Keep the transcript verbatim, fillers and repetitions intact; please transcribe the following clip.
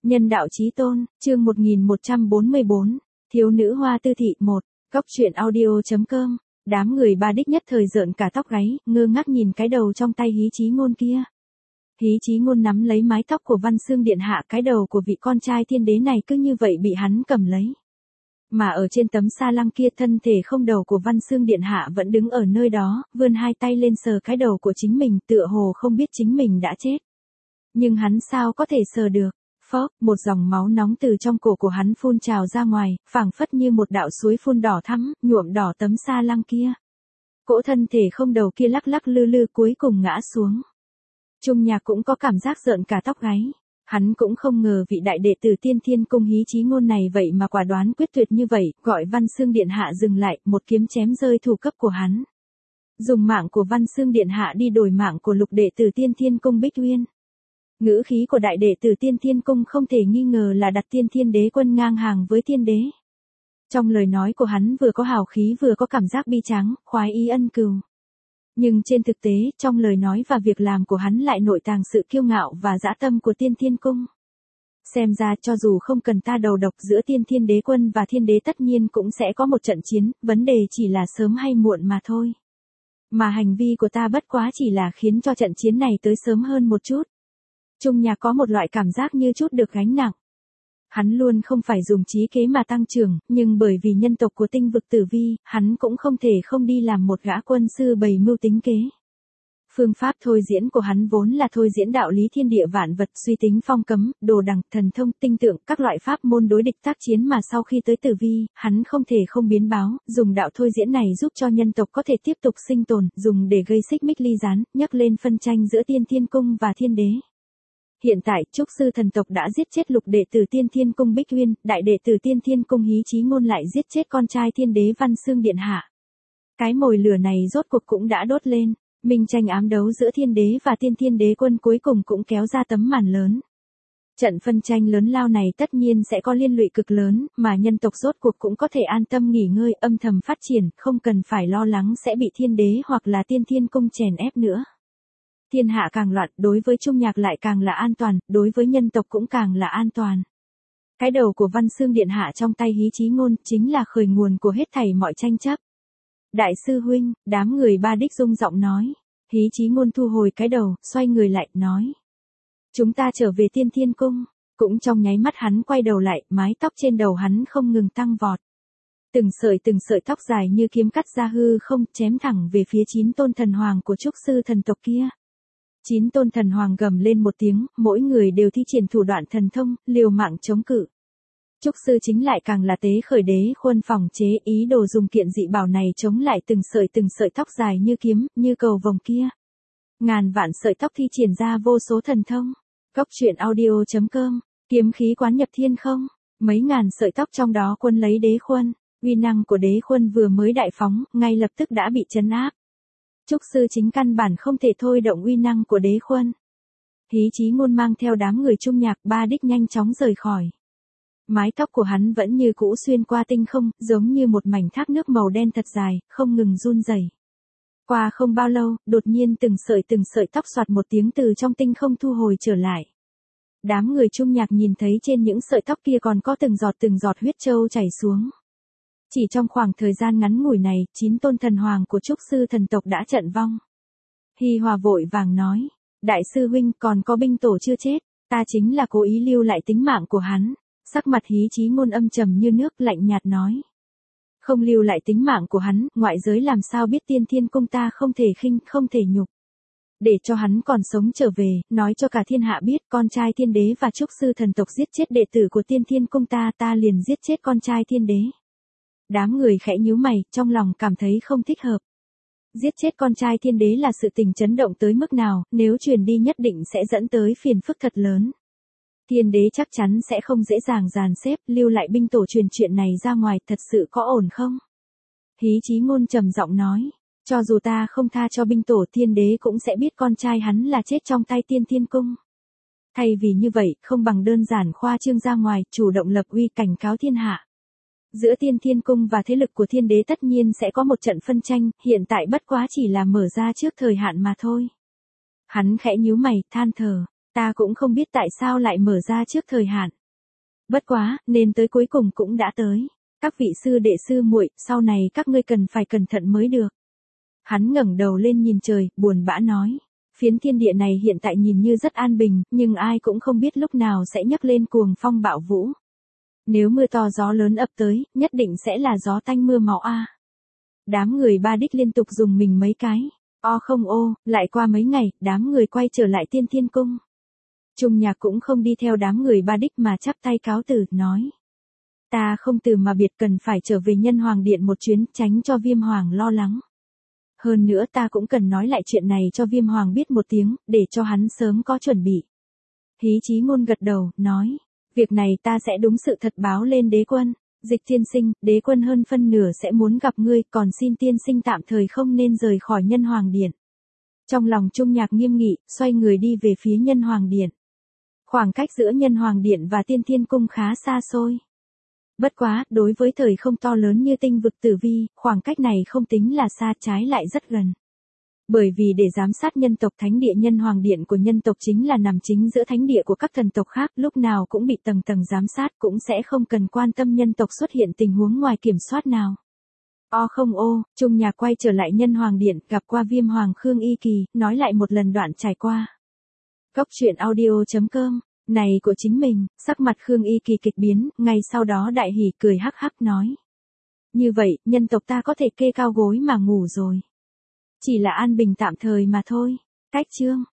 Nhân đạo chí tôn, chương một nghìn một trăm bốn mươi bốn, thiếu nữ hoa tư thị một, góc truyện audio.com, đám người ba đích nhất thời rợn cả tóc gáy, ngơ ngác nhìn cái đầu trong tay Hí Chí Ngôn kia. Hí Chí Ngôn nắm lấy mái tóc của Văn Xương Điện Hạ, cái đầu của vị con trai thiên đế này cứ như vậy bị hắn cầm lấy. Mà ở trên tấm sa lăng kia, thân thể không đầu của Văn Xương Điện Hạ vẫn đứng ở nơi đó, vươn hai tay lên sờ cái đầu của chính mình, tựa hồ không biết chính mình đã chết. Nhưng hắn sao có thể sờ được? Phốc, một dòng máu nóng từ trong cổ của hắn phun trào ra ngoài, phảng phất như một đạo suối phun đỏ thắm, nhuộm đỏ tấm sa lăng kia. Cỗ thân thể không đầu kia lắc lắc lư lư cuối cùng ngã xuống. Trung Nhạc cũng có cảm giác rợn cả tóc gáy. Hắn cũng không ngờ vị đại đệ tử Tiên Thiên Cung Hí Chí Ngôn này vậy mà quả đoán quyết tuyệt như vậy, gọi Văn Xương Điện Hạ dừng lại, một kiếm chém rơi thủ cấp của hắn. Dùng mạng của Văn Xương Điện Hạ đi đổi mạng của lục đệ tử Tiên Thiên Cung Bích Uyên. Ngữ khí của đại đệ tử Tiên Thiên Cung không thể nghi ngờ là đặt Tiên Thiên Đế Quân ngang hàng với Thiên Đế. Trong lời nói của hắn vừa có hào khí vừa có cảm giác bi tráng, khoái ý ân cừu. Nhưng trên thực tế, trong lời nói và việc làm của hắn lại nội tàng sự kiêu ngạo và dã tâm của Tiên Thiên Cung. Xem ra cho dù không cần ta đầu độc giữa Tiên Thiên Đế Quân và Thiên Đế tất nhiên cũng sẽ có một trận chiến, vấn đề chỉ là sớm hay muộn mà thôi. Mà hành vi của ta bất quá chỉ là khiến cho trận chiến này tới sớm hơn một chút. Trung Nhạc có một loại cảm giác như chút được gánh nặng. Hắn luôn không phải dùng trí kế mà tăng trưởng, nhưng bởi vì nhân tộc của tinh vực Tử Vi, hắn cũng không thể không đi làm một gã quân sư bày mưu tính kế. Phương pháp thôi diễn của hắn vốn là thôi diễn đạo lý thiên địa vạn vật, suy tính phong cấm, đồ đằng, thần thông, tinh tượng, các loại pháp môn đối địch tác chiến, mà sau khi tới Tử Vi, hắn không thể không biến báo, dùng đạo thôi diễn này giúp cho nhân tộc có thể tiếp tục sinh tồn, dùng để gây xích mích ly gián, nhắc lên phân tranh giữa Tiên Thiên Cung và Thiên Đế. Hiện tại, Trúc Sư thần tộc đã giết chết lục đệ tử Tiên Thiên Cung Bích Uyên, đại đệ tử Tiên Thiên Cung Hí Chí Ngôn lại giết chết con trai Thiên Đế Văn Xương Điện Hạ. Cái mồi lửa này rốt cuộc cũng đã đốt lên, minh tranh ám đấu giữa Thiên Đế và Tiên Thiên Đế Quân cuối cùng cũng kéo ra tấm màn lớn. Trận phân tranh lớn lao này tất nhiên sẽ có liên lụy cực lớn, mà nhân tộc rốt cuộc cũng có thể an tâm nghỉ ngơi, âm thầm phát triển, không cần phải lo lắng sẽ bị Thiên Đế hoặc là Tiên Thiên Cung chèn ép nữa. Thiên hạ càng loạn, đối với Trung Nhạc lại càng là an toàn, đối với nhân tộc cũng càng là an toàn. Cái đầu của Văn Xương Điện Hạ trong tay Hí Chí Ngôn chính là khởi nguồn của hết thảy mọi tranh chấp. Đại sư huynh, đám người ba đích rung giọng nói. Hí Chí Ngôn thu hồi cái đầu, xoay người lại, nói. Chúng ta trở về Tiên Thiên Cung. Cũng trong nháy mắt hắn quay đầu lại, mái tóc trên đầu hắn không ngừng tăng vọt. Từng sợi từng sợi tóc dài như kiếm cắt ra hư không, chém thẳng về phía chín tôn thần hoàng của Trúc Sư thần tộc kia. Chín tôn thần hoàng gầm lên một tiếng, mỗi người đều thi triển thủ đoạn thần thông, liều mạng chống cự. Trúc Sư chính lại càng là tế khởi đế khuôn phòng chế, ý đồ dùng kiện dị bảo này chống lại từng sợi từng sợi tóc dài như kiếm, như cầu vồng kia. Ngàn vạn sợi tóc thi triển ra vô số thần thông. Góc truyện audio.com, kiếm khí quán nhập thiên không, mấy ngàn sợi tóc trong đó quân lấy đế khuôn, uy năng của đế khuôn vừa mới đại phóng, ngay lập tức đã bị trấn áp. Trúc Sư chính căn bản không thể thôi động uy năng của đế khuôn. Hí Chí Ngôn mang theo đám người Trung Nhạc ba đích nhanh chóng rời khỏi. Mái tóc của hắn vẫn như cũ xuyên qua tinh không, giống như một mảnh thác nước màu đen thật dài, không ngừng run rẩy. Qua không bao lâu, đột nhiên từng sợi từng sợi tóc xoạt một tiếng từ trong tinh không thu hồi trở lại. Đám người Trung Nhạc nhìn thấy trên những sợi tóc kia còn có từng giọt từng giọt huyết châu chảy xuống. Chỉ trong khoảng thời gian ngắn ngủi này, chín tôn thần hoàng của Trúc Sư thần tộc đã trận vong. Hi Hòa vội vàng nói, đại sư huynh còn có binh tổ chưa chết, ta chính là cố ý lưu lại tính mạng của hắn. Sắc mặt Hí Chí Ngôn âm trầm như nước, lạnh nhạt nói. Không lưu lại tính mạng của hắn, ngoại giới làm sao biết Tiên Thiên Cung ta không thể khinh, không thể nhục. Để cho hắn còn sống trở về, nói cho cả thiên hạ biết con trai Thiên Đế và Trúc Sư thần tộc giết chết đệ tử của Tiên Thiên Cung ta, ta liền giết chết con trai Thiên Đế. Đám người khẽ nhíu mày, trong lòng cảm thấy không thích hợp. Giết chết con trai Thiên Đế là sự tình chấn động tới mức nào, nếu truyền đi nhất định sẽ dẫn tới phiền phức thật lớn. Thiên Đế chắc chắn sẽ không dễ dàng dàn xếp, lưu lại binh tổ truyền chuyện này ra ngoài, thật sự có ổn không? Hí Chí Ngôn trầm giọng nói, cho dù ta không tha cho binh tổ, Thiên Đế cũng sẽ biết con trai hắn là chết trong tay Tiên Thiên Cung. Thay vì như vậy, không bằng đơn giản khoa trương ra ngoài, chủ động lập uy cảnh cáo thiên hạ. Giữa Tiên Thiên Cung và thế lực của Thiên Đế tất nhiên sẽ có một trận phân tranh, hiện tại bất quá chỉ là mở ra trước thời hạn mà thôi. Hắn khẽ nhíu mày, than thở. Ta cũng không biết tại sao lại mở ra trước thời hạn. Bất quá, nên tới cuối cùng cũng đã tới. Các vị sư đệ sư muội, sau này các ngươi cần phải cẩn thận mới được. Hắn ngẩng đầu lên nhìn trời, buồn bã nói. Phiến thiên địa này hiện tại nhìn như rất an bình, nhưng ai cũng không biết lúc nào sẽ nhấc lên cuồng phong bạo vũ. Nếu mưa to gió lớn ập tới, nhất định sẽ là gió tanh mưa máu a. Đám người Ba Đích liên tục dùng mình mấy cái. O không ô, lại qua mấy ngày, đám người quay trở lại Tiên Thiên Cung. Trung Nhạc cũng không đi theo đám người Ba Đích mà chắp tay cáo từ, nói. Ta không từ mà biệt, cần phải trở về Nhân Hoàng Điện một chuyến, tránh cho Viêm Hoàng lo lắng. Hơn nữa ta cũng cần nói lại chuyện này cho Viêm Hoàng biết một tiếng, để cho hắn sớm có chuẩn bị. Hí Chí Ngôn gật đầu, nói. Việc này ta sẽ đúng sự thật báo lên đế quân. Dịch tiên sinh, đế quân hơn phân nửa sẽ muốn gặp ngươi, còn xin tiên sinh tạm thời không nên rời khỏi Nhân Hoàng Điện. Trong lòng Trung Nhạc nghiêm nghị, xoay người đi về phía Nhân Hoàng Điện. Khoảng cách giữa Nhân Hoàng Điện và Tiên Thiên Cung khá xa xôi. Bất quá, đối với thời không to lớn như tinh vực tử vi, khoảng cách này không tính là xa, trái lại rất gần. Bởi vì để giám sát nhân tộc thánh địa Nhân Hoàng Điện của nhân tộc chính là nằm chính giữa thánh địa của các thần tộc khác, lúc nào cũng bị tầng tầng giám sát, cũng sẽ không cần quan tâm nhân tộc xuất hiện tình huống ngoài kiểm soát nào. O không ô, Trung Nhạc quay trở lại Nhân Hoàng Điện, gặp qua Viêm Hoàng Khương Y Kỳ, nói lại một lần đoạn trải qua. Góc truyện audio chấm com, này của chính mình, sắc mặt Khương Y Kỳ kịch biến, ngay sau đó đại hỉ cười hắc hắc nói. Như vậy, nhân tộc ta có thể kê cao gối mà ngủ rồi. Chỉ là an bình tạm thời mà thôi. Cách chương.